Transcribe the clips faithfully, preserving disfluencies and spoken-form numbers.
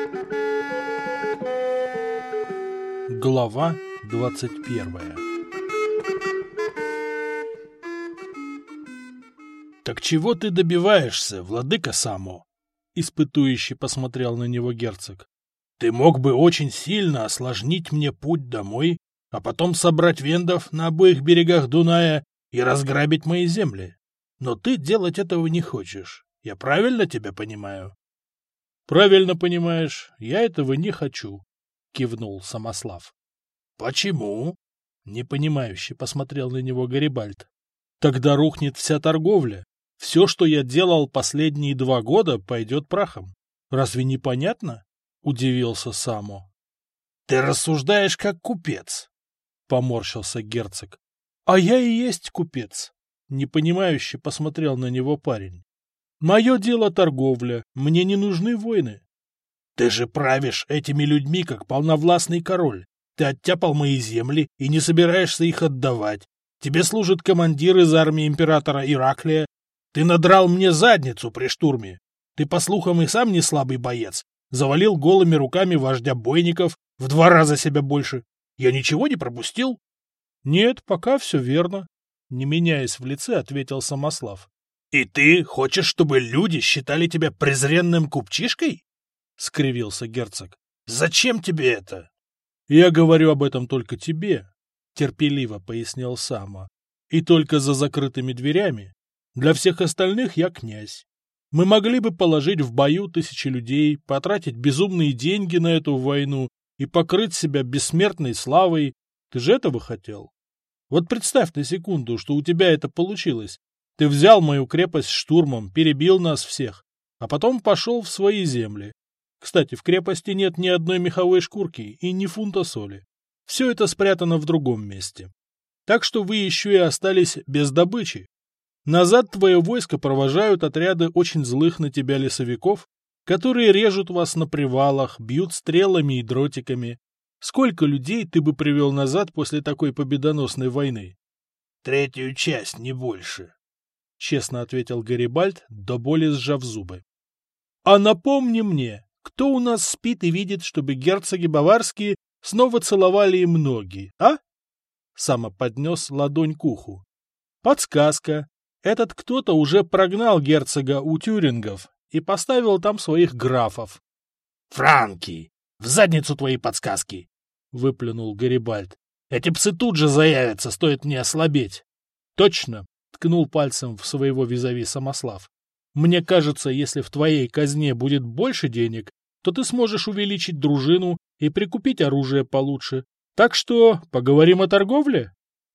Глава двадцать первая. «Так чего ты добиваешься, владыка Само?» — испытующе посмотрел на него герцог. «Ты мог бы очень сильно осложнить мне путь домой, а потом собрать вендов на обоих берегах Дуная и разграбить мои земли. Но ты делать этого не хочешь. Я правильно тебя понимаю?» «Правильно понимаешь, я этого не хочу», — кивнул Самослав. «Почему?» — непонимающе посмотрел на него Гарибальд. «Тогда рухнет вся торговля. Все, что я делал последние два года, пойдет прахом. Разве не понятно?» — удивился Само. «Ты рассуждаешь как купец», — поморщился герцог. «А я и есть купец», — непонимающе посмотрел на него парень. «Мое дело торговля, мне не нужны войны». «Ты же правишь этими людьми, как полновластный король. Ты оттяпал мои земли и не собираешься их отдавать. Тебе служит командир из армии императора Ираклия. Ты надрал мне задницу при штурме. Ты, по слухам, и сам не слабый боец. Завалил голыми руками вождя бойников, в два раза себя больше. Я ничего не пропустил?» «Нет, пока все верно», — не меняясь в лице, ответил Самослав. «И ты хочешь, чтобы люди считали тебя презренным купчишкой?» — скривился герцог. «Зачем тебе это?» «Я говорю об этом только тебе», — терпеливо пояснил Само. «И только за закрытыми дверями. Для всех остальных я князь. Мы могли бы положить в бою тысячи людей, потратить безумные деньги на эту войну и покрыть себя бессмертной славой. Ты же этого хотел? Вот представь на секунду, что у тебя это получилось. Ты взял мою крепость штурмом, перебил нас всех, а потом пошел в свои земли. Кстати, в крепости нет ни одной меховой шкурки и ни фунта соли. Все это спрятано в другом месте. Так что вы еще и остались без добычи. Назад твое войско провожают отряды очень злых на тебя лесовиков, которые режут вас на привалах, бьют стрелами и дротиками. Сколько людей ты бы привел назад после такой победоносной войны?» «Третью часть, не больше», — честно ответил Гарибальд, до боли сжав зубы. «А напомни мне, кто у нас спит и видит, чтобы герцоги баварские снова целовали им ноги, а?» Само поднес ладонь к уху. «Подсказка. Этот кто-то уже прогнал герцога у тюрингов и поставил там своих графов». «Франки! В задницу твои подсказки!» — выплюнул Гарибальд. «Эти псы тут же заявятся, стоит мне ослабеть». «Точно!» — ткнул пальцем в своего визави Самослав. «Мне кажется, если в твоей казне будет больше денег, то ты сможешь увеличить дружину и прикупить оружие получше. Так что поговорим о торговле?»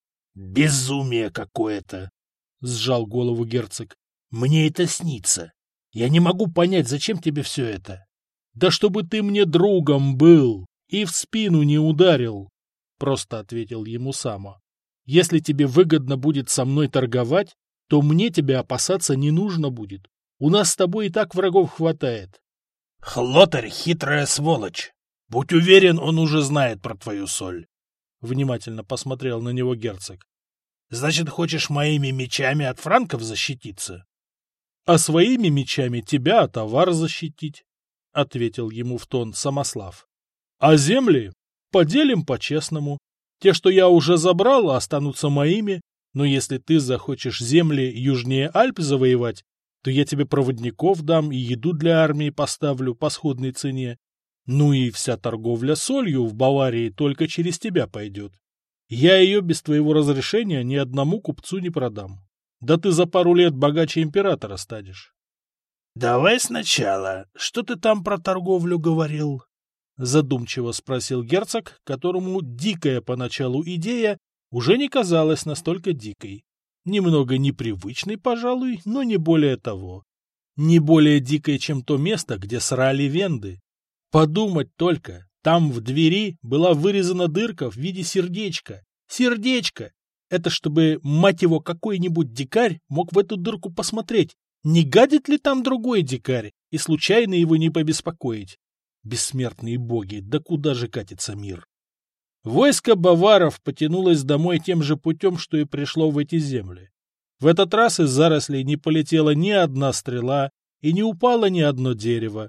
«Безумие какое-то!» — сжал голову герцог. «Мне это снится. Я не могу понять, зачем тебе все это?» «Да чтобы ты мне другом был и в спину не ударил», — просто ответил ему Само. «Если тебе выгодно будет со мной торговать, то мне тебя опасаться не нужно будет. У нас с тобой и так врагов хватает». «Хлотарь — хитрая сволочь. Будь уверен, он уже знает про твою соль», — внимательно посмотрел на него герцог. «Значит, хочешь моими мечами от франков защититься?» «А своими мечами тебя от авар защитить», — ответил ему в тон Самослав. «А земли поделим по-честному. Те, что я уже забрал, останутся моими, но если ты захочешь земли южнее Альп завоевать, то я тебе проводников дам и еду для армии поставлю по сходной цене. Ну и вся торговля солью в Баварии только через тебя пойдет. Я ее без твоего разрешения ни одному купцу не продам. Да ты за пару лет богаче императора станешь». «Давай сначала. Что ты там про торговлю говорил?» — задумчиво спросил герцог, которому дикая поначалу идея уже не казалась настолько дикой. Немного непривычной, пожалуй, но не более того. Не более дикой, чем то место, где срали венды. Подумать только, там в двери была вырезана дырка в виде сердечка. Сердечко! Это чтобы, мать его, какой-нибудь дикарь мог в эту дырку посмотреть, не гадит ли там другой дикарь, и случайно его не побеспокоить. Бессмертные боги, да куда же катится мир? Войско баваров потянулось домой тем же путем, что и пришло в эти земли. В этот раз из зарослей не полетела ни одна стрела и не упало ни одно дерево.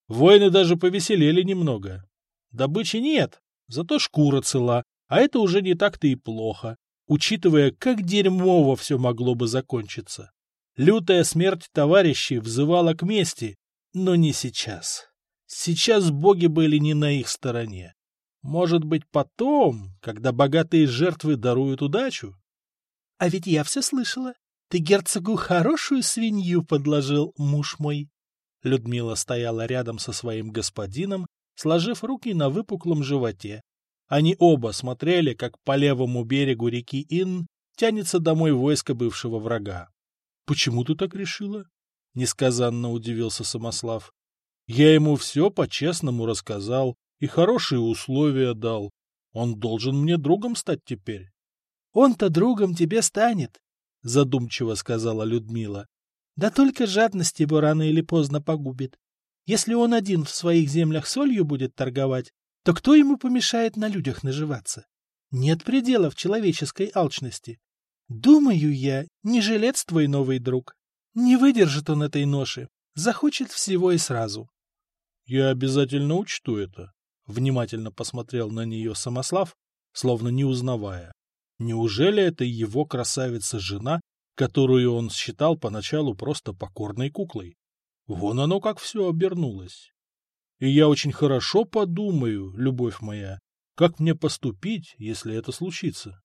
Воины даже повеселели немного. Добычи нет, зато шкура цела, а это уже не так-то и плохо, учитывая, как дерьмово все могло бы закончиться. Лютая смерть товарищей взывала к мести, но не сейчас. Сейчас боги были не на их стороне. Может быть, потом, когда богатые жертвы даруют удачу? — А ведь я все слышала. Ты герцогу хорошую свинью подложил, муж мой. Людмила стояла рядом со своим господином, сложив руки на выпуклом животе. Они оба смотрели, как по левому берегу реки Inn тянется домой войско бывшего врага. — Почему ты так решила? — несказанно удивился Самослав. — Я ему все по-честному рассказал и хорошие условия дал. Он должен мне другом стать теперь. — Он-то другом тебе станет, — задумчиво сказала Людмила. — Да только жадность его рано или поздно погубит. Если он один в своих землях солью будет торговать, то кто ему помешает на людях наживаться? Нет пределов человеческой алчности. Думаю я, не жилец твой новый друг. Не выдержит он этой ноши, захочет всего и сразу. — Я обязательно учту это, — внимательно посмотрел на нее Самослав, словно не узнавая. Неужели это его красавица-жена, которую он считал поначалу просто покорной куклой? Вон оно как все обернулось. И я очень хорошо подумаю, любовь моя, как мне поступить, если это случится.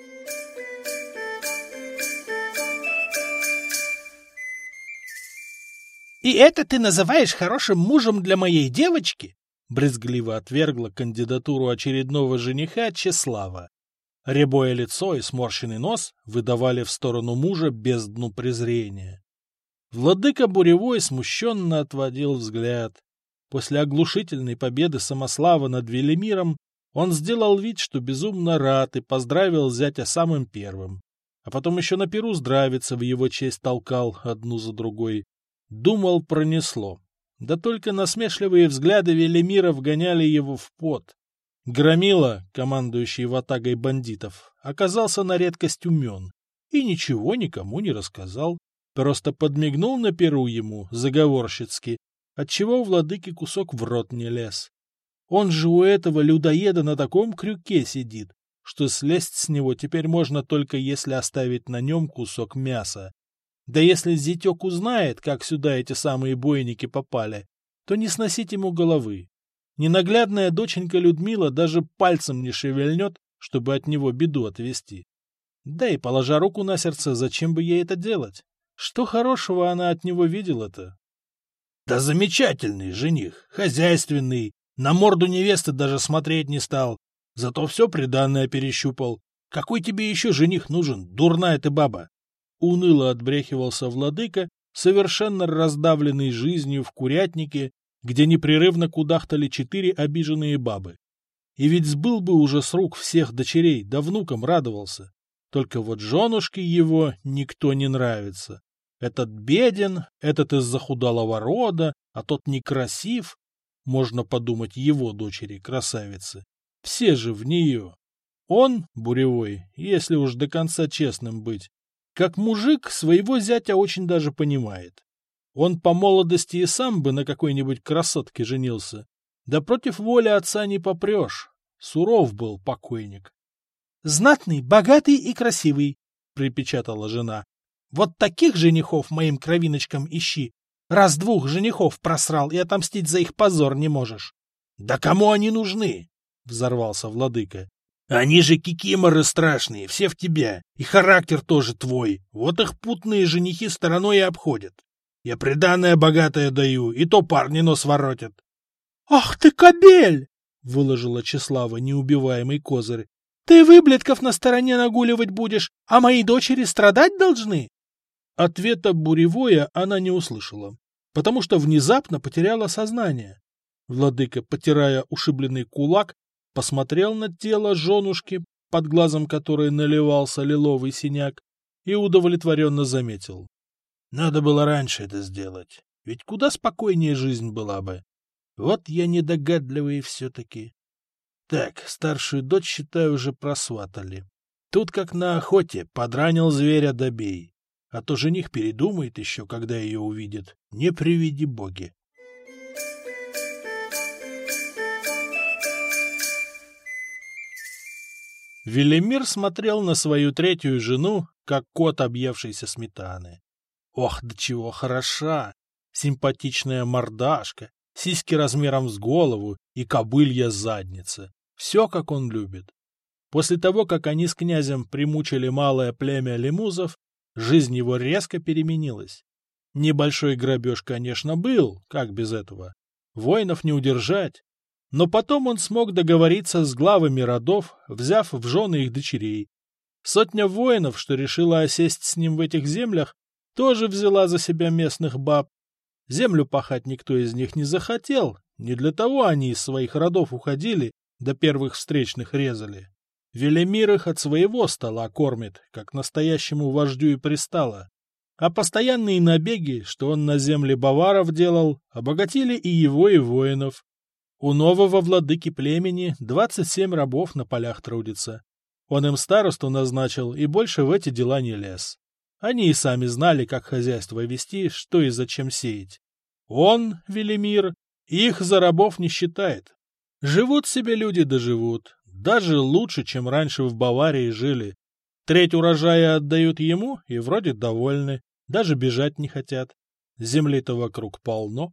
«И это ты называешь хорошим мужем для моей девочки?» Брезгливо отвергла кандидатуру очередного жениха Чеслава. Рябое лицо и сморщенный нос выдавали в сторону мужа бездну презрения. Владыка Буревой смущенно отводил взгляд. После оглушительной победы Самослава над Велимиром он сделал вид, что безумно рад, и поздравил зятя самым первым. А потом еще на пиру здравица в его честь толкал одну за другой. Думал, пронесло. Да только насмешливые взгляды Велимира вгоняли его в пот. Громила, командующий ватагой бандитов, оказался на редкость умен и ничего никому не рассказал, просто подмигнул на перу ему заговорщицки, отчего у владыки кусок в рот не лез. Он же у этого людоеда на таком крюке сидит, что слезть с него теперь можно только если оставить на нем кусок мяса. Да если зятек узнает, как сюда эти самые бойники попали, то не сносить ему головы. Ненаглядная доченька Людмила даже пальцем не шевельнет, чтобы от него беду отвести. Да и, положа руку на сердце, зачем бы ей это делать? Что хорошего она от него видела-то? Да замечательный жених, хозяйственный, на морду невесты даже смотреть не стал, зато все приданное перещупал. Какой тебе еще жених нужен, дурная ты баба? Уныло отбрехивался владыка, совершенно раздавленный жизнью в курятнике, где непрерывно кудахтали четыре обиженные бабы. И ведь сбыл бы уже с рук всех дочерей, да внукам радовался. Только вот женушке его никто не нравится. Этот беден, этот из захудалого рода, а тот некрасив. Можно подумать, его дочери красавицы. Все же в нее. Он, Буревой, если уж до конца честным быть, как мужик своего зятя очень даже понимает. Он по молодости и сам бы на какой-нибудь красотке женился. Да против воли отца не попрешь. Суров был покойник. — Знатный, богатый и красивый, — припечатала жена. — Вот таких женихов моим кровиночкам ищи. Раз двух женихов просрал и отомстить за их позор не можешь. — Да кому они нужны? — взорвался владыка. — Они же кикиморы страшные, все в тебя, и характер тоже твой. Вот их путные женихи стороной и обходят. Я приданое богатое даю, и то парни нос воротят. — Ах ты, кобель! — выложила Чеслава неубиваемый козырь. — Ты выблетков на стороне нагуливать будешь, а мои дочери страдать должны? Ответа Буревоя она не услышала, потому что внезапно потеряла сознание. Владыка, потирая ушибленный кулак, посмотрел на тело женушки, под глазом которой наливался лиловый синяк, и удовлетворенно заметил. Надо было раньше это сделать, ведь куда спокойнее жизнь была бы. Вот я недогадливый все-таки. Так, старшую дочь, считаю, уже просватали. Тут, как на охоте, подранил зверя добей. А то жених передумает еще, когда ее увидит. Не приведи боги. Велимир смотрел на свою третью жену, как кот, объевшийся сметаны. Ох, до чего хороша! Симпатичная мордашка, сиськи размером с голову и кобылья задница. Все, как он любит. После того, как они с князем примучили малое племя лемузов, жизнь его резко переменилась. Небольшой грабеж, конечно, был, как без этого. Воинов не удержать. Но потом он смог договориться с главами родов, взяв в жены их дочерей. Сотня воинов, что решила осесть с ним в этих землях, тоже взяла за себя местных баб. Землю пахать никто из них не захотел, не для того они из своих родов уходили, до первых встречных резали. Велимир их от своего стола кормит, как настоящему вождю и пристало. А постоянные набеги, что он на земле баваров делал, обогатили и его, и воинов. У нового владыки племени двадцать семь рабов на полях трудится. Он им старосту назначил и больше в эти дела не лез. Они и сами знали, как хозяйство вести, что и зачем сеять. Он, Велимир, их за рабов не считает. Живут себе люди да живут, даже лучше, чем раньше в Баварии жили. Треть урожая отдают ему и вроде довольны, даже бежать не хотят. Земли-то вокруг полно.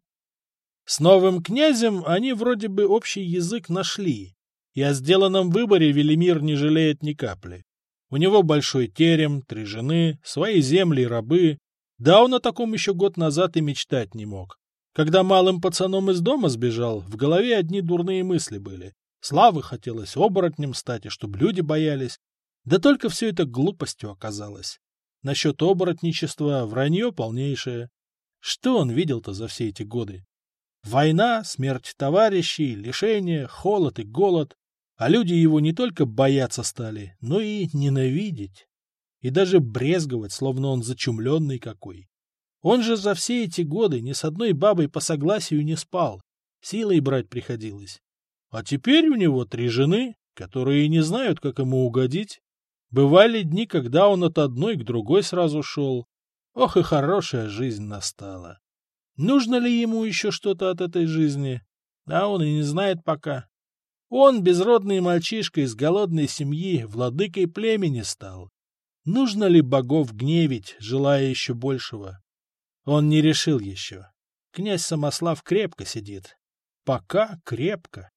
С новым князем они вроде бы общий язык нашли, и о сделанном выборе Велимир не жалеет ни капли. У него большой терем, три жены, свои земли и рабы. Да он о таком еще год назад и мечтать не мог. Когда малым пацаном из дома сбежал, в голове одни дурные мысли были. Славы хотелось оборотнем стать, и чтоб люди боялись. Да только все это глупостью оказалось. Насчет оборотничества вранье полнейшее. Что он видел-то за все эти годы? Война, смерть товарищей, лишения, холод и голод. А люди его не только бояться стали, но и ненавидеть. И даже брезговать, словно он зачумленный какой. Он же за все эти годы ни с одной бабой по согласию не спал. Силой брать приходилось. А теперь у него три жены, которые не знают, как ему угодить. Бывали дни, когда он от одной к другой сразу шел. Ох и хорошая жизнь настала. Нужно ли ему еще что-то от этой жизни? А он и не знает пока. Он, безродный мальчишка из голодной семьи, владыкой племени стал. Нужно ли богов гневить, желая еще большего? Он не решил еще. Князь Самослав крепко сидит. Пока крепко.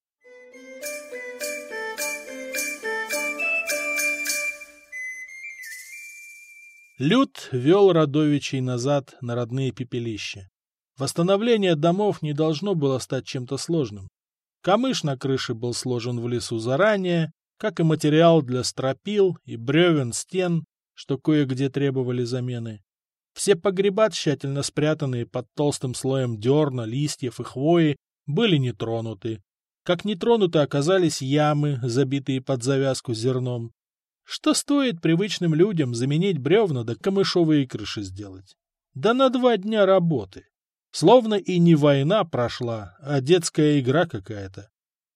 Люд вел родовичей назад на родные пепелища. Восстановление домов не должно было стать чем-то сложным. Камыш на крыше был сложен в лесу заранее, как и материал для стропил и бревен стен, что кое-где требовали замены. Все погреба, тщательно спрятанные под толстым слоем дерна, листьев и хвои, были не тронуты. Как не тронуты оказались ямы, забитые под завязку зерном. Что стоит привычным людям заменить бревна да камышовые крыши сделать? Да на два дня работы. Словно и не война прошла, а детская игра какая-то.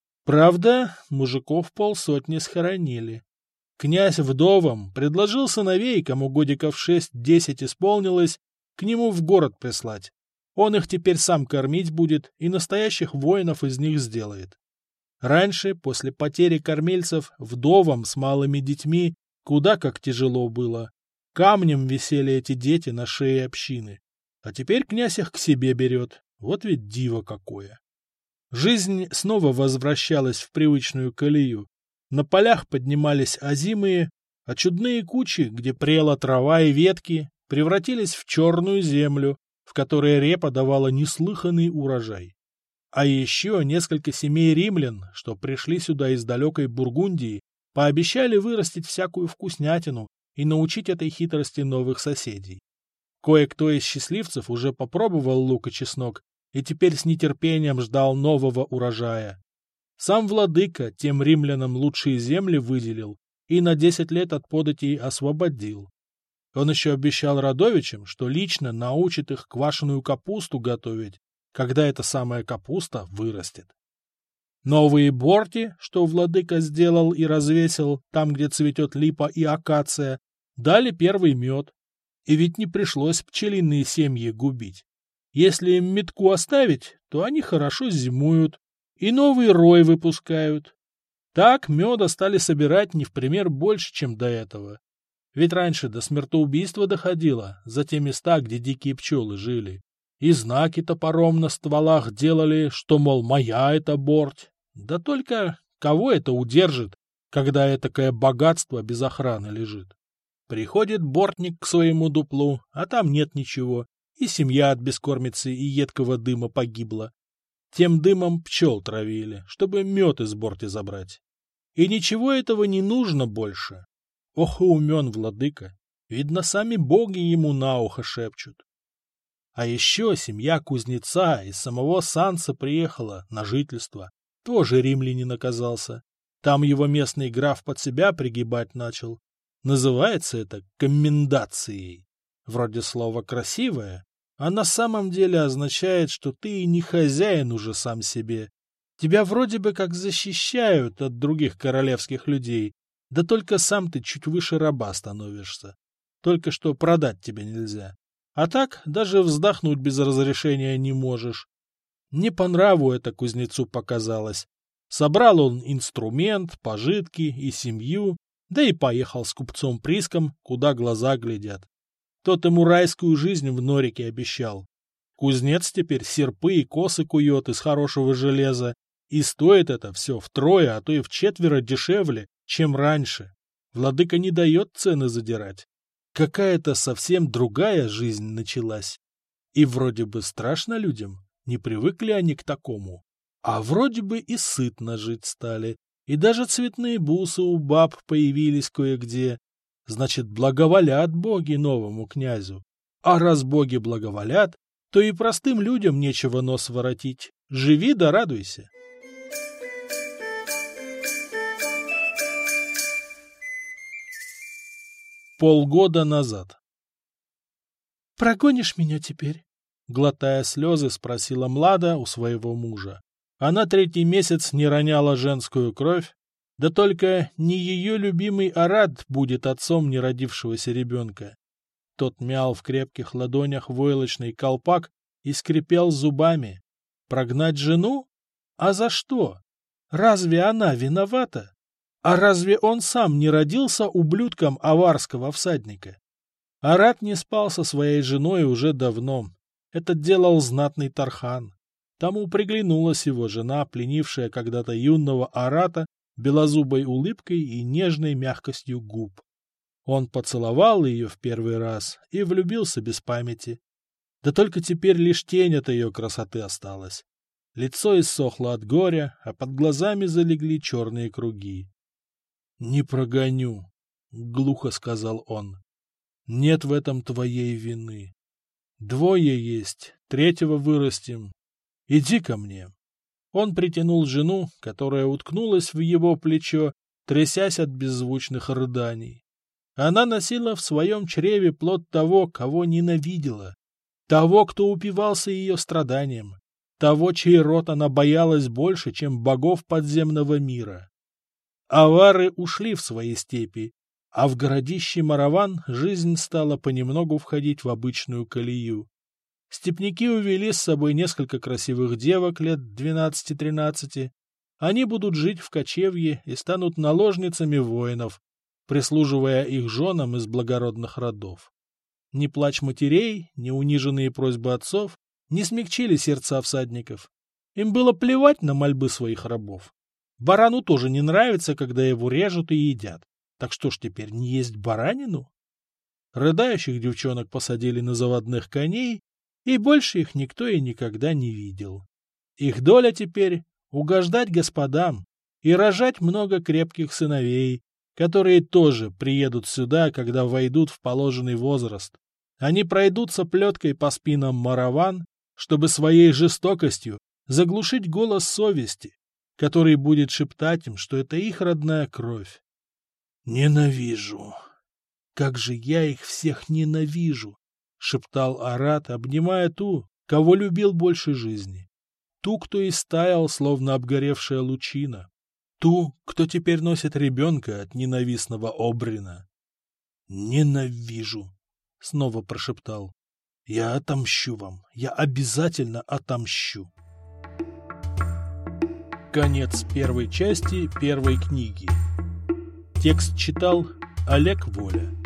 Правда, мужиков полсотни схоронили. Князь вдовам предложил сыновей, кому годиков шесть-десять исполнилось, к нему в город прислать. Он их теперь сам кормить будет и настоящих воинов из них сделает. Раньше, после потери кормильцев, вдовам с малыми детьми куда как тяжело было. Камнем висели эти дети на шее общины. А теперь князь их к себе берет. Вот ведь диво какое. Жизнь снова возвращалась в привычную колею. На полях поднимались озимые, а чудные кучи, где прела трава и ветки, превратились в черную землю, в которой репа давала неслыханный урожай. А еще несколько семей римлян, что пришли сюда из далекой Бургундии, пообещали вырастить всякую вкуснятину и научить этой хитрости новых соседей. Кое-кто из счастливцев уже попробовал лук и чеснок и теперь с нетерпением ждал нового урожая. Сам владыка тем римлянам лучшие земли выделил и на десять лет от податей освободил. Он еще обещал родовичам, что лично научит их квашеную капусту готовить, когда эта самая капуста вырастет. Новые борти, что владыка сделал и развесил там, где цветет липа и акация, дали первый мед. И ведь не пришлось пчелиные семьи губить. Если им метку оставить, то они хорошо зимуют и новый рой выпускают. Так меда стали собирать не в пример больше, чем до этого. Ведь раньше до смертоубийства доходило за те места, где дикие пчелы жили. И знаки топором на стволах делали, что, мол, моя это борть. Да только кого это удержит, когда этакое богатство без охраны лежит? Приходит бортник к своему дуплу, а там нет ничего, и семья от бескормицы и едкого дыма погибла. Тем дымом пчел травили, чтобы мед из борти забрать. И ничего этого не нужно больше. Ох и умен владыка, видно, сами боги ему на ухо шепчут. А еще семья кузнеца из самого Санса приехала на жительство. Тоже римлянин оказался. Там его местный граф под себя пригибать начал. Называется это коммендацией. Вроде слова красивое, а на самом деле означает, что ты и не хозяин уже сам себе. Тебя вроде бы как защищают от других королевских людей, да только сам ты чуть выше раба становишься. Только что продать тебя нельзя. А так даже вздохнуть без разрешения не можешь. Не по нраву это кузнецу показалось. Собрал он инструмент, пожитки и семью, да и поехал с купцом Приском, куда глаза глядят. Тот ему райскую жизнь в норике обещал. Кузнец теперь серпы и косы кует из хорошего железа, и стоит это все втрое, а то и вчетверо дешевле, чем раньше. Владыка не дает цены задирать. Какая-то совсем другая жизнь началась. И вроде бы страшно людям, не привыкли они к такому. А вроде бы и сытно жить стали, и даже цветные бусы у баб появились кое-где. Значит, благоволят боги новому князю. А раз боги благоволят, то и простым людям нечего нос воротить. Живи да радуйся. Полгода назад. «Прогонишь меня теперь?» — глотая слезы, спросила Млада у своего мужа. Она третий месяц не роняла женскую кровь, да только не ее любимый Арат будет отцом неродившегося ребенка. Тот мял в крепких ладонях войлочный колпак и скрипел зубами. Прогнать жену? А за что? Разве она виновата? А разве он сам не родился ублюдком аварского всадника? Арат не спал со своей женой уже давно. Это делал знатный Тархан. Тому приглянулась его жена, пленившая когда-то юного Арата белозубой улыбкой и нежной мягкостью губ. Он поцеловал ее в первый раз и влюбился без памяти. Да только теперь лишь тень от ее красоты осталась. Лицо иссохло от горя, а под глазами залегли черные круги. — Не прогоню, — глухо сказал он. — Нет в этом твоей вины. Двое есть, третьего вырастим. Иди ко мне. Он притянул жену, которая уткнулась в его плечо, трясясь от беззвучных рыданий. Она носила в своем чреве плод того, кого ненавидела, того, кто упивался ее страданием, того, чей род она боялась больше, чем богов подземного мира. Авары ушли в свои степи, а в городище Мараван жизнь стала понемногу входить в обычную колею. Степняки увели с собой несколько красивых девок лет двенадцати-тринадцати. Они будут жить в кочевье и станут наложницами воинов, прислуживая их женам из благородных родов. Ни плач матерей, ни униженные просьбы отцов не смягчили сердца всадников. Им было плевать на мольбы своих рабов. Барану тоже не нравится, когда его режут и едят. Так что ж теперь не есть баранину? Рыдающих девчонок посадили на заводных коней, и больше их никто и никогда не видел. Их доля теперь — угождать господам и рожать много крепких сыновей, которые тоже приедут сюда, когда войдут в положенный возраст. Они пройдутся плеткой по спинам Мараван, чтобы своей жестокостью заглушить голос совести, который будет шептать им, что это их родная кровь. «Ненавижу! Как же я их всех ненавижу!» — шептал Арат, обнимая ту, кого любил больше жизни. Ту, кто истаял, словно обгоревшая лучина. Ту, кто теперь носит ребенка от ненавистного Обрина. «Ненавижу!» — снова прошептал. «Я отомщу вам! Я обязательно отомщу!» Конец первой части первой книги. Текст читал Олег Воля.